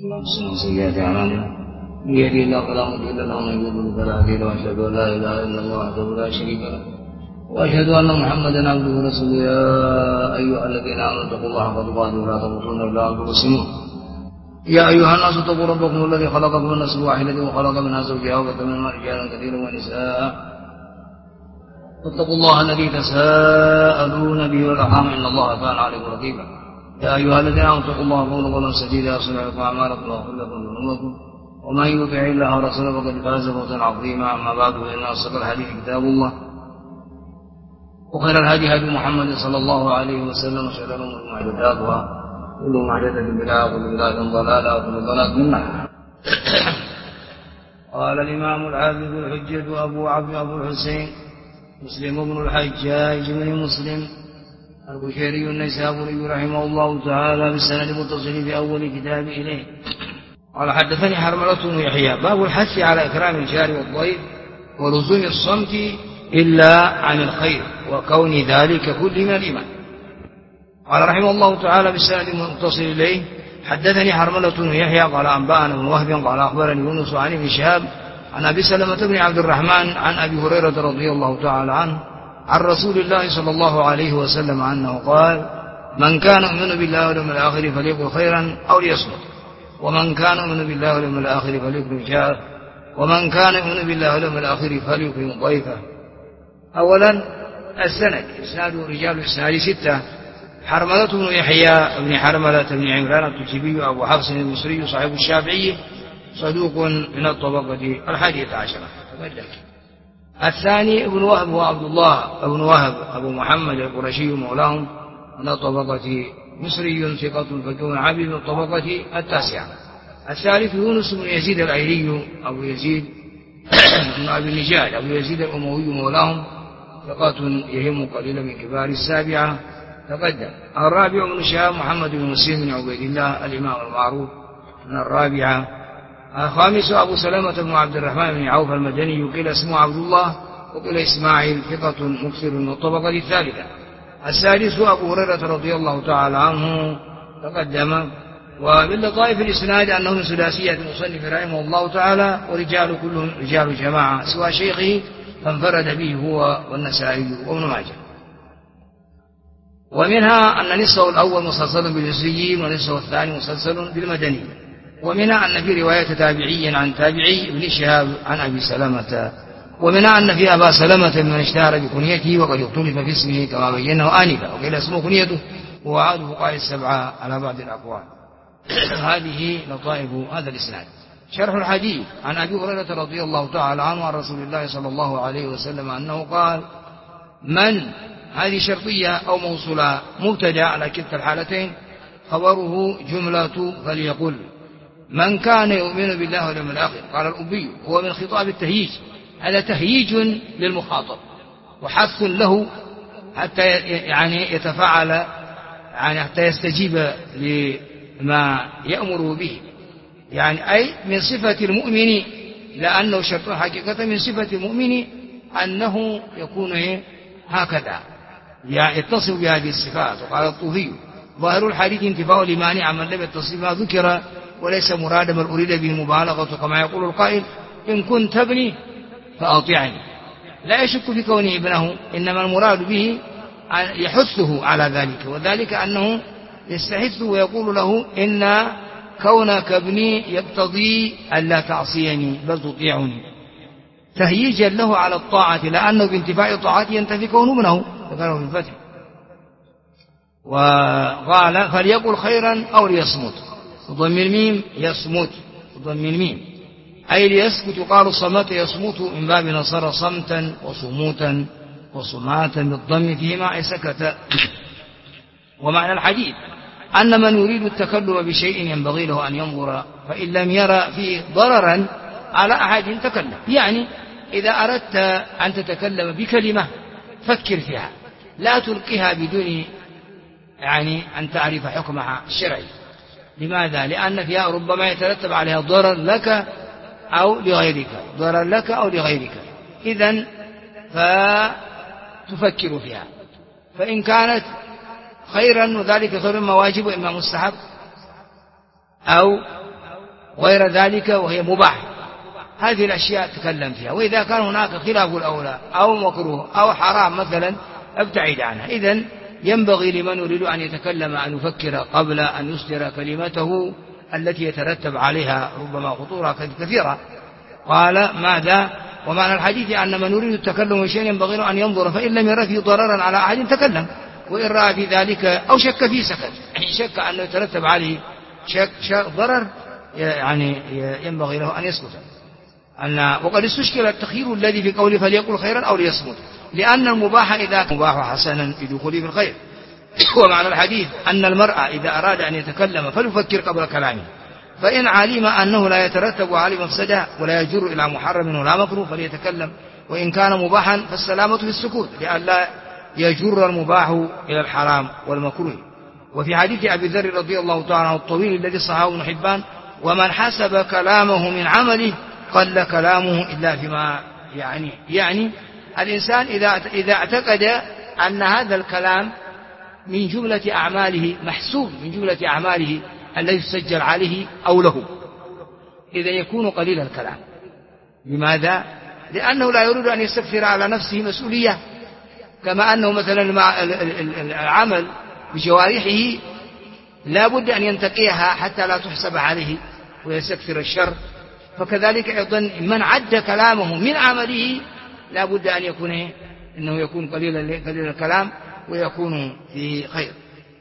ومن سيئات أعمالنا من يهده الله فلا مضل له ومن يضلل فلا هادي له وأشهد أن لا إله إلا الله وحده لا شريك له وأشهد أن محمدا عبده ورسوله يا أيها الذين آمنوا اتقوا الله حق تقاته ولا تموتن إلا وأنتم مسلمون يا أيها الناس اتقوا ربكم الذي خلقكم من نفس واحدة وخلق منها زوجها وبث منهما رجالا كثيرا ونساء واتقوا الله الذي تساءلون به والأرحام إن الله كان عليكم رقيبا يا أيها الذين آمنوا اتقوا الله وقولوا قولا سديدا يصلح لكم أعمالكم ويغفر لكم ذنوبكم ومن يطع الله ورسوله فقد فاز فوزا عظيما أما بعد فإن أصدق الحديث كتاب الله وخير الهدي هدي محمد صلى الله عليه وسلم وشر الأمور محدثاتها كل محدثة بدعة وكل بدعة ضلالة وكل ضلالة في النار. قال الإمام الحافظ الحجة أبو الحسين مسلم بن الحجاج بن مسلم البشيري النيسابوري رحمه الله تعالى بالسند المتصل في أول كتاب إليه قال حدثني حرملة بن يحيى باب الحث على إكرام الجار والضيف ولزوم الصمت إلا عن الخير وكون ذلك كل من الإيمان. قال رحمه الله تعالى بالسند المتصل إليه حدثني حرملة بن يحيى قال أنبأنا بن وهب قال أخبرني يونس عن ابن شهاب عن أبي سلمة بن عبد الرحمن عن أبي هريرة رضي الله تعالى عنه عن رسول الله صلى الله عليه وسلم أنه قال من كان يؤمن بالله واليوم الآخر فليقل خيرا أو ليصمت ومن كان يؤمن بالله واليوم الآخر فليكرم جاره ومن كان يؤمن بالله واليوم الآخر فليكرم ضيفه. أولا السند إسناد رجال الإسناد 6 حرملة بن يحيى بن حرملة بن عمران التجيبي أبو حفص المصري صاحب الشافعي صدوق من الطبقة 11. الثاني ابن وهب وعبد الله ابن وهب أبو محمد القرشي مولاهم من الطبقة مصري ثقة فقيه عابد من الطبقة 9. الثالث يونس بن يزيد الأيلي أبو يزيد بن أبي النجاد أبو يزيد الأموي مولاهم ثقة يهم قليلا من كبار 7 تقدم. الرابع بن شهاب محمد بن مسلم بن عبيد الله الإمام المعروف من 4. الخامس أبو سلمة بن عبد الرحمن بن عوف المدني قيل اسمه عبد الله وقيل إسماعيل ثقة مكثر من الطبقة 3. السادس أبو هريرة رضي الله تعالى عنه تقدم. ومن لطائف الإسناد أنه من سداسية المصنف رحمه الله تعالى ورجال كلهم رجال جماعة سوى شيخه فانفرد به هو والنسائي وابن ماجه. ومنها أن نصفه الأول مسلسل بالمصريين ونصفه الثاني مسلسل بالمدني. ومنها أن في رواية تابعي عن تابعي ابن شهاب عن أبي سلمة. ومنها أن في أبا سلمة من اشتهر بكنيته وقد اختلف في اسمه كما بينه آنفا وقيل اسمه كنيته هو عاد فقهاء 7 على بعض الأقوال. هذه لطائف هذا الإسناد. شرح الحديث عن أبي هريرة رضي الله تعالى عنه عن رسول الله صلى الله عليه وسلم أنه قال من هذه شرطية أو موصولة مبتدأ على كلتا الحالتين خبره جملة فليقل من كان يؤمن بالله واليوم الآخر. قال الأبي هو من خطاب التهييج هذا تهييج للمخاطب وحث له حتى يعني يتفاعل يعني حتى يستجيب لما يأمر به يعني أي من صفة المؤمن لأنه شرط حقيقة من صفة المؤمن أنه يكون هكذا يتصف بهذه الصفات. وقال الطوفي ظاهر الحديث انتفاء الإيمان عمن لم يتصف ما ذكر وليس مرادا بل أريد به مبالغة كما يقول القائل إن كنت ابني فأطيعني. لا يشك في كونه ابنه إنما المراد به يحثه على ذلك وذلك أنه يستحثه ويقول له إن كونك ابني يقتضي ألا تعصيني بل تطيعني تهييجا له على الطاعة لأنه بانتفاع طاعته ينتفي كونه ابنه ذكره في الفتح. وقال فليقل خيرا أو ليصمت ضم الميم يصمت ضم الميم أي ليسكت يقال صمت يصمت من باب نصر صمتا وصموتا وصماتا بالضم فيما أي سكت. ومعنى الحديث أن من يريد التكلم بشيء ينبغي له أن ينظر فإن لم يرى فيه ضررا على أحد تكلم. يعني إذا أردت أن تتكلم بكلمة فكر فيها لا تلقيها بدون يعني أن تعرف حكمها الشرعي. لماذا؟ لأن فيها ربما يترتب عليها ضرر لك أو لغيرك ضرر لك أو لغيرك إذن فتفكر فيها. فإن كانت خيرا وذلك خير ما واجب إما مستحب أو غير ذلك وهي مباح. هذه الأشياء تكلم فيها. وإذا كان هناك خلاف الأولى أو مكروه أو حرام مثلا ابتعد عنها. إذن ينبغي لمن يريد أن يتكلم أن يفكر قبل أن يصدر كلمته التي يترتب عليها ربما خطورة كثيرة. قال ماذا؟ ومعنى الحديث أن من يريد التكلم بشيء ينبغي له أن ينظر، فإن لم يرى فيه ضررا على أحد تكلم، وإن رأى في ذلك أو شك فيه سكت. شك أنه يترتب عليه ضرر يعني ينبغي له أن يسكت. وقد استشكل التخيير الذي في قوله فليقل خيرا أو ليصمت، لأن المباح إذا كان مباح حسنا بدخوله في الخير. ومعنى الحديث أن المرء إذا أراد أن يتكلم فليفكر قبل كلامه، فإن علم أنه لا يترتب عليه مفسدة ولا يجر إلى محرم ولا مكروه فليتكلم، وإن كان مباحا فالسلامة في السكوت لئلا يجر المباح إلى الحرام والمكروه. وفي حديث أبي ذر رضي الله تعالى عنه الطويل الذي صححه ابن حبان: ومن حسب كلامه من عمله قل كلامه إلا فيما يعني الإنسان إذا اعتقد أن هذا الكلام من جملة أعماله محسوب من جملة أعماله الذي يسجل عليه أو له، إذا يكون قليل الكلام. لماذا؟ لأنه لا يريد أن يستكثر على نفسه مسؤولية، كما أنه مثلا العمل بجوارحه لا بد أن ينتقيها حتى لا تحسب عليه ويستكثر الشر، فكذلك أيضا من عد كلامه من عمله لا بد أن يكون إنه يكون قليل الكلام ويكون فيه خير،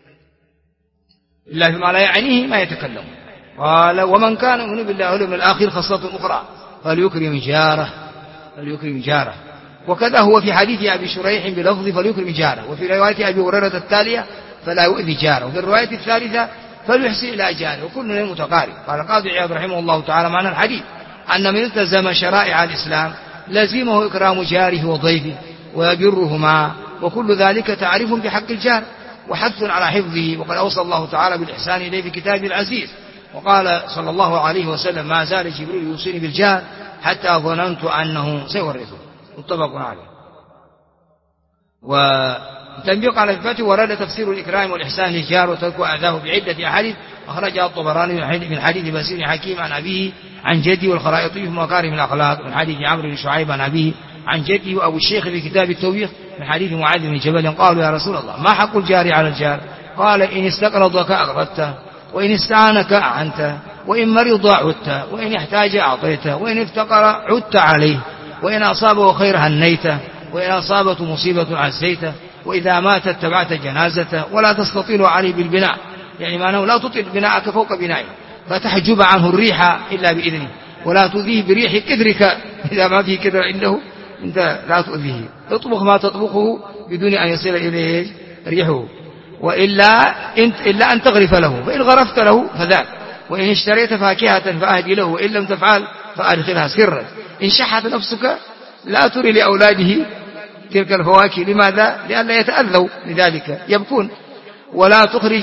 إلا فيما لا يعنيه ما يتكلم. قال: ومن كان يؤمن بالله واليوم الآخر خصلة أخرى فليكرم جاره. وكذا هو في حديث أبي شريح بلفظ فليكرم جاره، وفي رواية أبي هريرة التالية فلا يؤذي جاره، وفي الرواية الثالثة فليحسن إلى جاره، وكل متقارب. قال القاضي عياض رحمه الله تعالى: معنى الحديث أن من التزم شرائع الإسلام لزمه إكرام جاره وضيفه ويبرهما، وكل ذلك تعريف بحق الجار وحث على حفظه. وقد أوصى الله تعالى بالإحسان إليه في كتابه العزيز، وقال صلى الله عليه وسلم: ما زال جبريل يوصيني بالجار حتى ظننت أنه سيورثه. متفق عليه. وتنبيق على الفتح: ورد تفسير الإكرام والإحسان للجار وترك أذاه بعدة أحاديث أخرجها الطبراني من حديث بسير حكيم عن أبيه عن جدي والخرائطي في مكارم الأخلاق، من حديث عمرو بن شعيب عن أبيه عن جدي وأبو الشيخ في كتاب التوبيخ من حديث معاذ بن جبل قالوا: يا رسول الله ما حق الجار على الجار؟ قال: إن استقرضك أقرضته، وإن استعانك أعنته، وإن مرض عدته، وإن احتاج أعطيته، وإن افتقر عدت عليه، وإن أصابه خير هنيته، وإن أصابته مصيبة عزيته، وإذا مات اتبعت جنازته، ولا تستطيل عليه بالبناء، يعني معناه لا تطيل بناءك فوق بنائه، فتحجب عنه الريح إلا بإذنه، ولا تؤذيه بريح كدرك إذا ما فيه كدر عنده أنت لا تؤذيه، اطبخ ما تطبخه بدون أن يصل إليه ريحه، إلا أن تغرف له، فإن غرفت له فذاك، وإن اشتريت فاكهة فأهدي له، وإن لم تفعل فأدخلها سرا. إن شحت نفسك لا تري لأولاده تلك الفواكه، لماذا؟ لئلا يتأذوا لذلك يبكون. ولا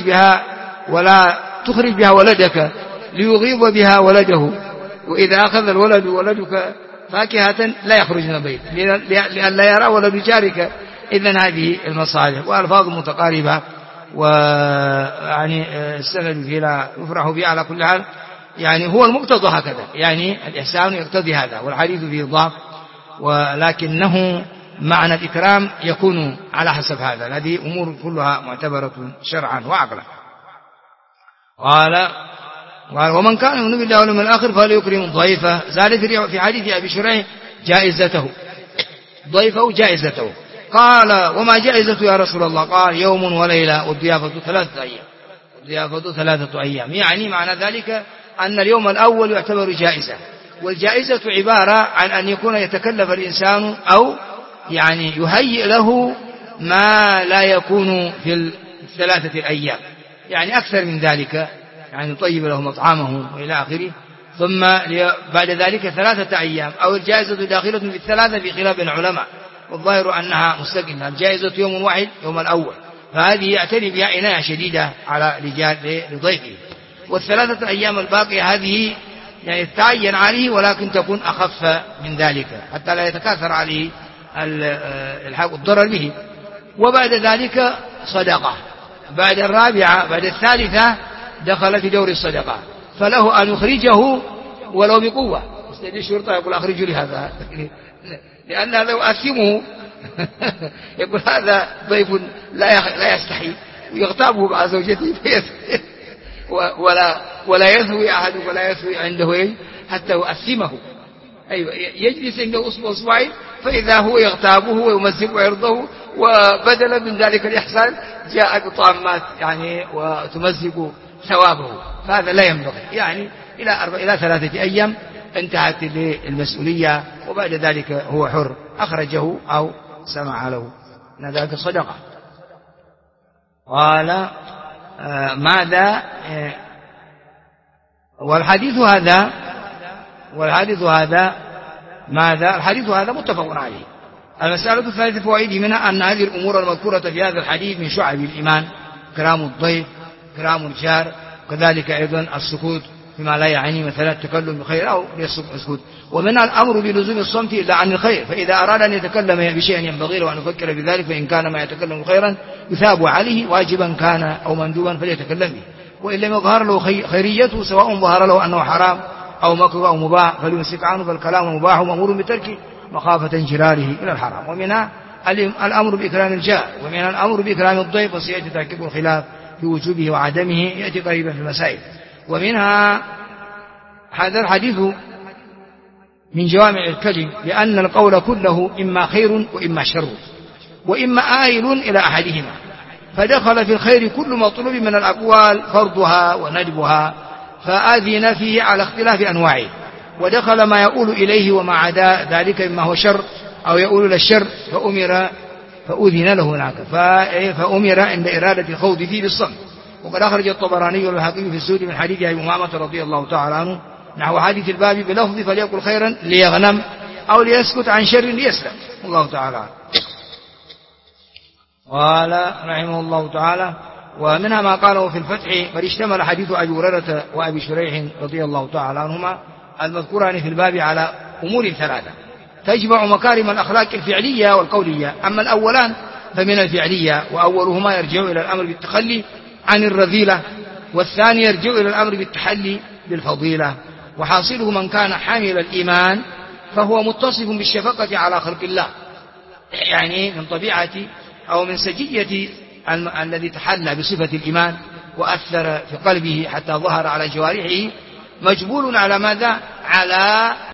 تخرج بها ولدك ليغيظ بها ولده، وإذا أخذ الولد ولدك فاكهة لا يخرج من البيت لئلا يرى ولد جارك. إذن هذه المصالح وألفاظ متقاربة، ويعني السند فيه لا يفرح به على كل حال، يعني هو المقتضى هكذا، يعني الإحسان يقتضي هذا، والحديث فيه ضعف، ولكنه معنى الإكرام يكون على حسب هذا. هذه أمور كلها معتبرة شرعا وعقلا. قال: ومن كان يؤمن بالله واليوم الآخر فليكرم ضيفه. زاد في حديث أبي شريح جائزته، ضيفه جائزته. قال: وما جائزته يا رسول الله؟ قال: يوم وليلة والضيافة 3 أيام. الضيافة 3 أيام، يعني معنى ذلك أن اليوم الأول يعتبر جائزة، والجائزة عبارة عن أن يكون يتكلف الإنسان أو يعني يهيئ له ما لا يكون في 3 أيام، يعني أكثر من ذلك، يعني يطيب له مطعمه وإلى آخره، ثم بعد ذلك 3 أيام، أو الجائزة داخلة في 3 في خلاف العلماء، والظاهر أنها مستقلة. الجائزة يوم واحد، يوم الأول، فهذه يعتني بها عناية شديدة على لضيفه. وال3 أيام الباقية هذه يعني تعين عليه، ولكن تكون أخف من ذلك حتى لا يتكاثر عليه الضرر به. وبعد ذلك صدقة، بعد الرابعة بعد الثالثة دخل في دور الصدقة، فله أن يخرجه ولو بقوة. يستدعي الشرطة يقول أخرجوا لي هذا، لأن هذا يؤثمه. يقول هذا ضيف لا يستحي، ويغتابه مع زوجته ولا يثوي أحد ولا يثوي عنده حتى يؤثمه. أيوة، يجلس عنده أسبوع أسبوعين فإذا هو يغتابه ويمزق ويرضه، وبدلا من ذلك الإحسان جاء بطعمات يعني وتمزق ثوابه. فهذا لا ينبغي. يعني إلى 3 أيام انتهت المسؤولية، وبعد ذلك هو حر، أخرجه أو سمع له، إن ذلك صدقة. قال ماذا؟ والحديث هذا ماذا؟ الحديث هذا متفق عليه. المسألة الثالثة فوائد منها أن هذه الأمور المذكورة في هذا الحديث من شعب الإيمان: كرام الضيف، كرام الجار، كذلك أيضا السكوت فيما لا يعني، مثلا التكلم بخير أو يسكت. ومنها الأمر بلزوم الصمت إلا عن الخير، فإذا أراد أن يتكلم بشيء ينبغي له أن يفكر بذلك، فإن كان ما يتكلم خيرا يثاب عليه، واجبا كان أو مندوبا فليتكلم به، وإن لم يظهر له خيريته سواء ظهر له أنه حرام أو مكروه أو مباح فليمسك عنه، فالكلام مباح ومأمور بتركه مخافة انجراره إلى الحرام. ومنها الأمر بإكرام الجار، ومنها الأمر بإكرام الضيف، وسيأتي تركيب الخلاف في وجوبه وعدمه، يأتي قريبا في المسائل. ومنها هذا الحديث من جوامع الكلم، لأن القول كله إما خير وإما شر، وإما آيل إلى أحدهما، فدخل في الخير كل مطلوب من الأقوال فرضها وندبها، فآذن فيه على اختلاف أنواعه، ودخل ما يؤول إليه وما عدا ذلك مما هو شر أو يؤول إلى الشر فأذن له هناك، فأمر عند إرادة الخوض فيه بالصمت. وقد أخرج الطبراني والحاكم في السود من حديث أبي أمامة رضي الله تعالى عنه نحو حديث الباب بلفظ فليقل خيرا ليغنم أو ليسكت عن شر ليسلم. الله تعالى قال رحمه الله تعالى: ومنها ما قاله في الفتح: قد اشتمل حديث أبي هريرة وأبي شريح رضي الله تعالى عنهما المذكوران في الباب على أمور 3 تجمع مكارم الأخلاق الفعلية والقولية. أما الأولان فمن الفعلية، وأولهما يرجع إلى الأمر بالتخلي عن الرذيلة، والثاني يرجع إلى الأمر بالتحلي بالفضيلة. وحاصله من كان حامل الإيمان فهو متصف بالشفقة على خلق الله، يعني من طبيعة أو من سجية الذي تحلى بصفة الإيمان وأثر في قلبه حتى ظهر على جوارحه، مجبول على ماذا؟ على